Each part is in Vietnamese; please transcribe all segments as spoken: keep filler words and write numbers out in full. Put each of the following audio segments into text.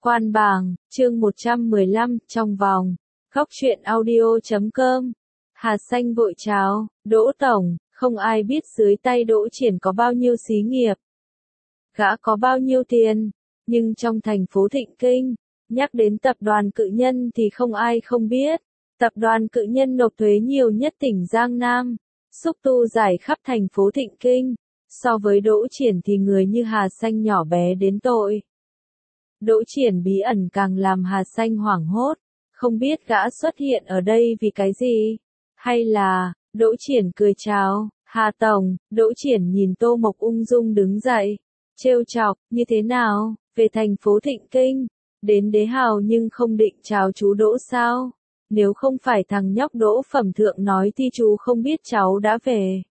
Quan bảng, chương một trăm mười lăm, trong vòng. Góc truyện audio chấm com. Hà Xanh vội chào, Đỗ Tổng, không ai biết dưới tay Đỗ Triển có bao nhiêu xí nghiệp. Gã có bao nhiêu tiền, nhưng trong thành phố Thịnh Kinh, nhắc đến tập đoàn Cự Nhân thì không ai không biết. Tập đoàn Cự Nhân nộp thuế nhiều nhất tỉnh Giang Nam, xúc tu giải khắp thành phố Thịnh Kinh. So với Đỗ Triển thì người như Hà Xanh nhỏ bé đến tội. Đỗ Triển bí ẩn càng làm Hà Xanh hoảng hốt, không biết gã xuất hiện ở đây vì cái gì, hay là, Đỗ Triển cười chào, Hà Tổng. Đỗ Triển nhìn Tô Mộc ung dung đứng dậy, trêu chọc, như thế nào, về thành phố Thịnh Kinh, đến Đế Hào nhưng không định chào chú Đỗ sao, nếu không phải thằng nhóc Đỗ Phẩm Thượng nói thì chú không biết cháu đã về.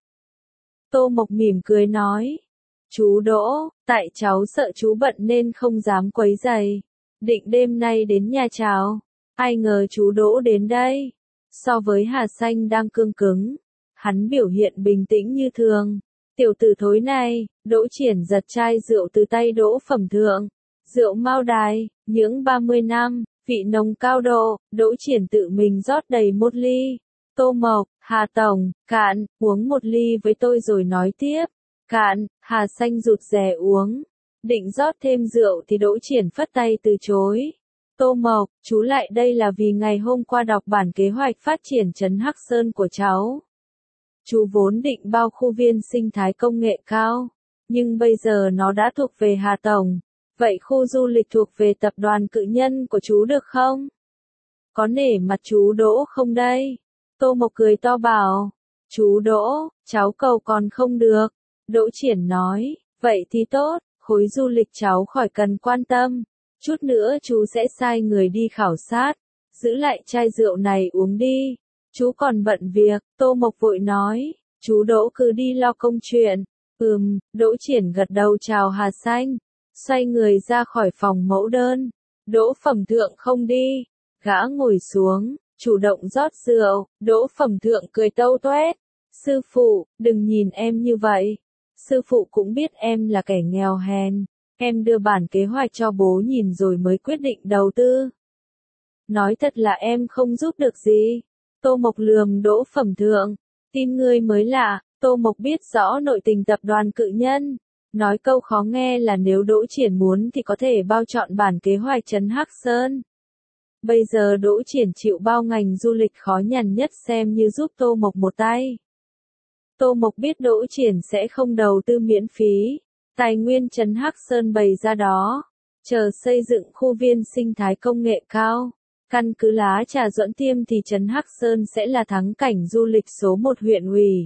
Tô Mộc mỉm cười nói, chú Đỗ, tại cháu sợ chú bận nên không dám quấy rầy, định đêm nay đến nhà chào, ai ngờ chú Đỗ đến đây. So với Hà Xanh đang cương cứng, hắn biểu hiện bình tĩnh như thường. Tiểu tử thối này, Đỗ Triển giật chai rượu từ tay Đỗ Phẩm Thượng, rượu Mao Đài, những ba mươi năm, vị nồng cao độ. Đỗ Triển tự mình rót đầy một ly. Tô Mộc, Hà Tổng, cạn, uống một ly với tôi rồi nói tiếp. Cạn. Hà Xanh rụt rè uống, định rót thêm rượu thì Đỗ Triển phất tay từ chối. Tô Mộc, chú lại đây là vì ngày hôm qua đọc bản kế hoạch phát triển trấn Hắc Sơn của cháu. Chú vốn định bao khu viên sinh thái công nghệ cao, nhưng bây giờ nó đã thuộc về Hà Tổng. Vậy khu du lịch thuộc về tập đoàn Cự Nhân của chú được không? Có nể mặt chú Đỗ không đây? Tô Mộc cười to bảo, chú Đỗ, cháu cầu còn không được. Đỗ Triển nói, vậy thì tốt, khối du lịch cháu khỏi cần quan tâm. Chút nữa chú sẽ sai người đi khảo sát, giữ lại chai rượu này uống đi. Chú còn bận việc. Tô Mộc vội nói, chú Đỗ cứ đi lo công chuyện. Ừm. Đỗ Triển gật đầu chào Hà Xanh, xoay người ra khỏi phòng mẫu đơn. Đỗ Phẩm Thượng không đi, gã ngồi xuống, chủ động rót rượu. Đỗ Phẩm Thượng cười tâu toét, sư phụ, đừng nhìn em như vậy. Sư phụ cũng biết em là kẻ nghèo hèn, em đưa bản kế hoạch cho bố nhìn rồi mới quyết định đầu tư. Nói thật là em không giúp được gì. Tô Mộc lườm Đỗ Phẩm Thượng, tin ngươi mới lạ. Tô Mộc biết rõ nội tình tập đoàn Cự Nhân, nói câu khó nghe là nếu Đỗ Triển muốn thì có thể bao trọn bản kế hoạch trấn Hắc Sơn. Bây giờ Đỗ Triển chịu bao ngành du lịch khó nhằn nhất xem như giúp Tô Mộc một tay. Tô Mộc biết Đỗ Triển sẽ không đầu tư miễn phí, tài nguyên trấn Hắc Sơn bày ra đó, chờ xây dựng khu viên sinh thái công nghệ cao. Căn cứ Lá Trà Duẫn Tiêm thì trấn Hắc Sơn sẽ là thắng cảnh du lịch số một huyện ủy.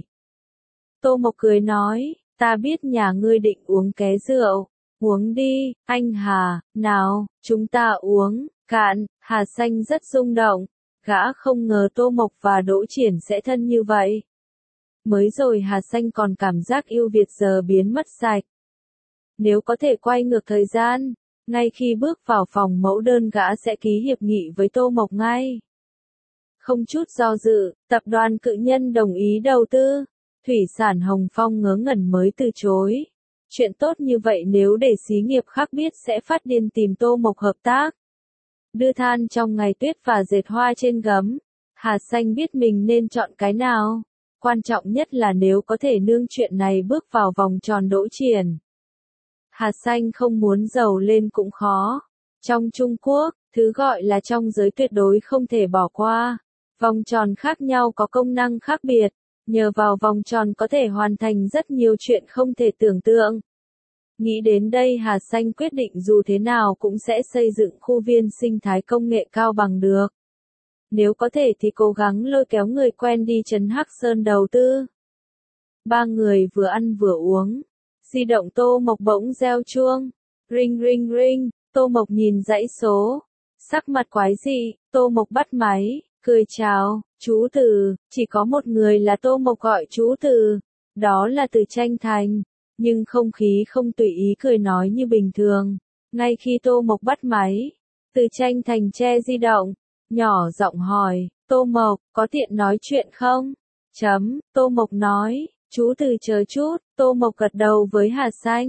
Tô Mộc cười nói, ta biết nhà ngươi định uống ké rượu, uống đi, anh Hà, nào, chúng ta uống, cạn. Hà Xanh rất rung động, gã không ngờ Tô Mộc và Đỗ Triển sẽ thân như vậy. Mới rồi Hà Xanh còn cảm giác yêu Việt giờ biến mất sạch. Nếu có thể quay ngược thời gian, ngay khi bước vào phòng mẫu đơn gã sẽ ký hiệp nghị với Tô Mộc ngay. Không chút do dự, tập đoàn Cự Nhân đồng ý đầu tư. Thủy sản Hồng Phong ngớ ngẩn mới từ chối. Chuyện tốt như vậy nếu để xí nghiệp khác biết sẽ phát điên tìm Tô Mộc hợp tác. Đưa than trong ngày tuyết và dệt hoa trên gấm. Hà Xanh biết mình nên chọn cái nào. Quan trọng nhất là nếu có thể nương chuyện này bước vào vòng tròn Đỗ Triển. Hà Xanh không muốn giàu lên cũng khó. Trong Trung Quốc, thứ gọi là trong giới tuyệt đối không thể bỏ qua. Vòng tròn khác nhau có công năng khác biệt. Nhờ vào vòng tròn có thể hoàn thành rất nhiều chuyện không thể tưởng tượng. Nghĩ đến đây Hà Xanh quyết định dù thế nào cũng sẽ xây dựng khu viên sinh thái công nghệ cao bằng được. Nếu có thể thì cố gắng lôi kéo người quen đi trấn Hắc Sơn đầu tư. Ba người vừa ăn vừa uống. Di động Tô Mộc bỗng reo chuông. Ring ring ring. Tô Mộc nhìn dãy số. Sắc mặt quái dị. Tô Mộc bắt máy, cười chào. Chú Từ. Chỉ có một người là Tô Mộc gọi chú Từ. Đó là Từ Tranh Thành. Nhưng không khí không tùy ý cười nói như bình thường. Ngay khi Tô Mộc bắt máy, Từ Tranh Thành che di động, nhỏ giọng hỏi, Tô Mộc, có tiện nói chuyện không? Chấm. Tô Mộc nói, chú Từ chờ chút. Tô Mộc gật đầu với Hà Xanh.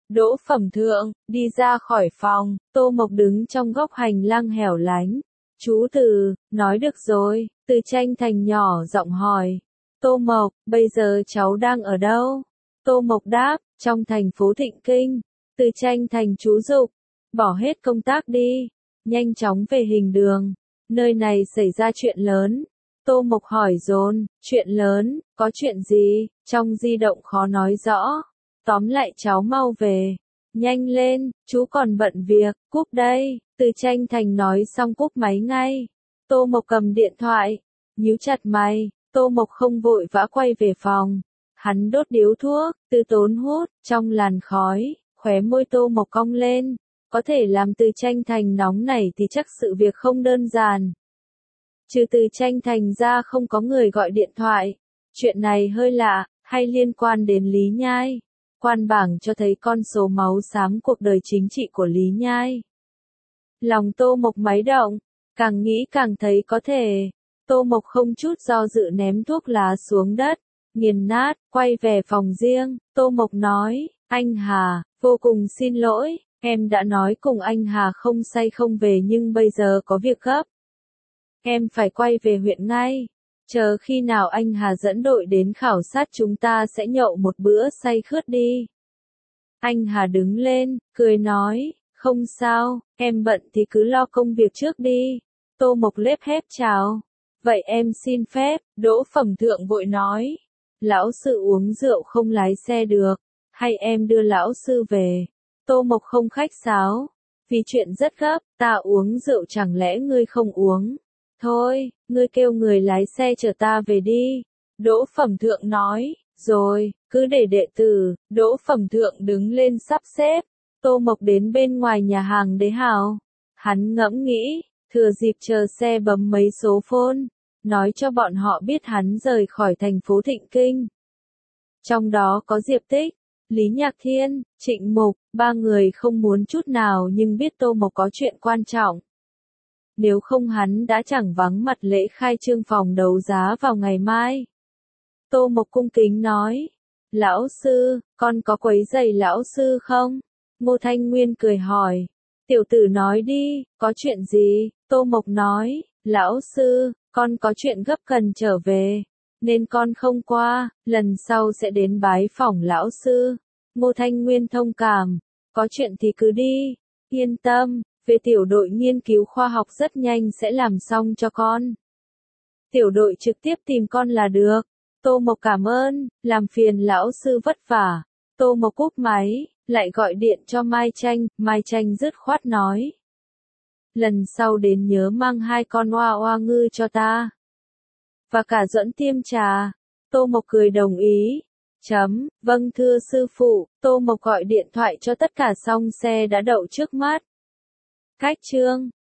Đỗ Phẩm Thượng, đi ra khỏi phòng, Tô Mộc đứng trong góc hành lang hẻo lánh. Chú Từ, nói được rồi, Từ Tranh Thành nhỏ giọng hỏi. Tô Mộc, bây giờ cháu đang ở đâu? Tô Mộc đáp, trong thành phố Thịnh Kinh. Từ Tranh Thành chú giục, bỏ hết công tác đi, nhanh chóng về hình đường. Nơi này xảy ra chuyện lớn. Tô Mộc hỏi dồn, chuyện lớn, có chuyện gì? Trong di động khó nói rõ. Tóm lại cháu mau về. Nhanh lên, chú còn bận việc, cúp đây. Từ Tranh Thành nói xong cúp máy ngay. Tô Mộc cầm điện thoại, nhíu chặt mày. Tô Mộc không vội vã quay về phòng. Hắn đốt điếu thuốc, Từ Tốn hút, trong làn khói, khóe môi Tô Mộc cong lên. Có thể làm Từ Tranh Thành nóng nảy thì chắc sự việc không đơn giản. Trừ Từ Tranh Thành ra không có người gọi điện thoại. Chuyện này hơi lạ, hay liên quan đến Lý Nhai. Quan bảng cho thấy con số máu xám cuộc đời chính trị của Lý Nhai. Lòng Tô Mộc máy động, càng nghĩ càng thấy có thể. Tô Mộc không chút do dự ném thuốc lá xuống đất, nghiền nát, quay về phòng riêng. Tô Mộc nói, anh Hà, vô cùng xin lỗi, em đã nói cùng anh Hà không say không về nhưng bây giờ có việc gấp. Em phải quay về huyện ngay. Chờ khi nào anh Hà dẫn đội đến khảo sát chúng ta sẽ nhậu một bữa say khướt đi. Anh Hà đứng lên, cười nói, không sao, em bận thì cứ lo công việc trước đi. Tô Mộc lép hép chào. Vậy em xin phép, Đỗ Phẩm Thượng vội nói. Lão sư uống rượu không lái xe được, hay em đưa lão sư về. Tô Mộc không khách sáo. Vì chuyện rất gấp, ta uống rượu chẳng lẽ ngươi không uống. Thôi, ngươi kêu người lái xe chở ta về đi. Đỗ Phẩm Thượng nói, rồi, cứ để đệ tử. Đỗ Phẩm Thượng đứng lên sắp xếp. Tô Mộc đến bên ngoài nhà hàng Đế Hào. Hắn ngẫm nghĩ, thừa dịp chờ xe bấm mấy số phone, nói cho bọn họ biết hắn rời khỏi thành phố Thịnh Kinh. Trong đó có Diệp Tích, Lý Nhạc Thiên, Trịnh Mục, ba người không muốn chút nào nhưng biết Tô Mộc có chuyện quan trọng. Nếu không hắn đã chẳng vắng mặt lễ khai trương phòng đấu giá vào ngày mai. Tô Mộc cung kính nói, lão sư, con có quấy rầy lão sư không? Ngô Thanh Nguyên cười hỏi, tiểu tử nói đi, có chuyện gì? Tô Mộc nói, lão sư, con có chuyện gấp cần trở về, nên con không qua, lần sau sẽ đến bái phỏng lão sư. Ngô Thanh Nguyên thông cảm, có chuyện thì cứ đi, yên tâm, về tiểu đội nghiên cứu khoa học rất nhanh sẽ làm xong cho con. Tiểu đội trực tiếp tìm con là được. Tô Mộc cảm ơn, làm phiền lão sư vất vả. Tô Mộc cúp máy, lại gọi điện cho Mai Tranh, Mai Tranh dứt khoát nói. Lần sau đến nhớ mang hai con oa oa ngư cho ta. Và cả dẫn tiêm trà. Tô Mộc cười đồng ý. Chấm, vâng thưa sư phụ. Tô Mộc gọi điện thoại cho tất cả xong xe đã đậu trước mắt. Cách chương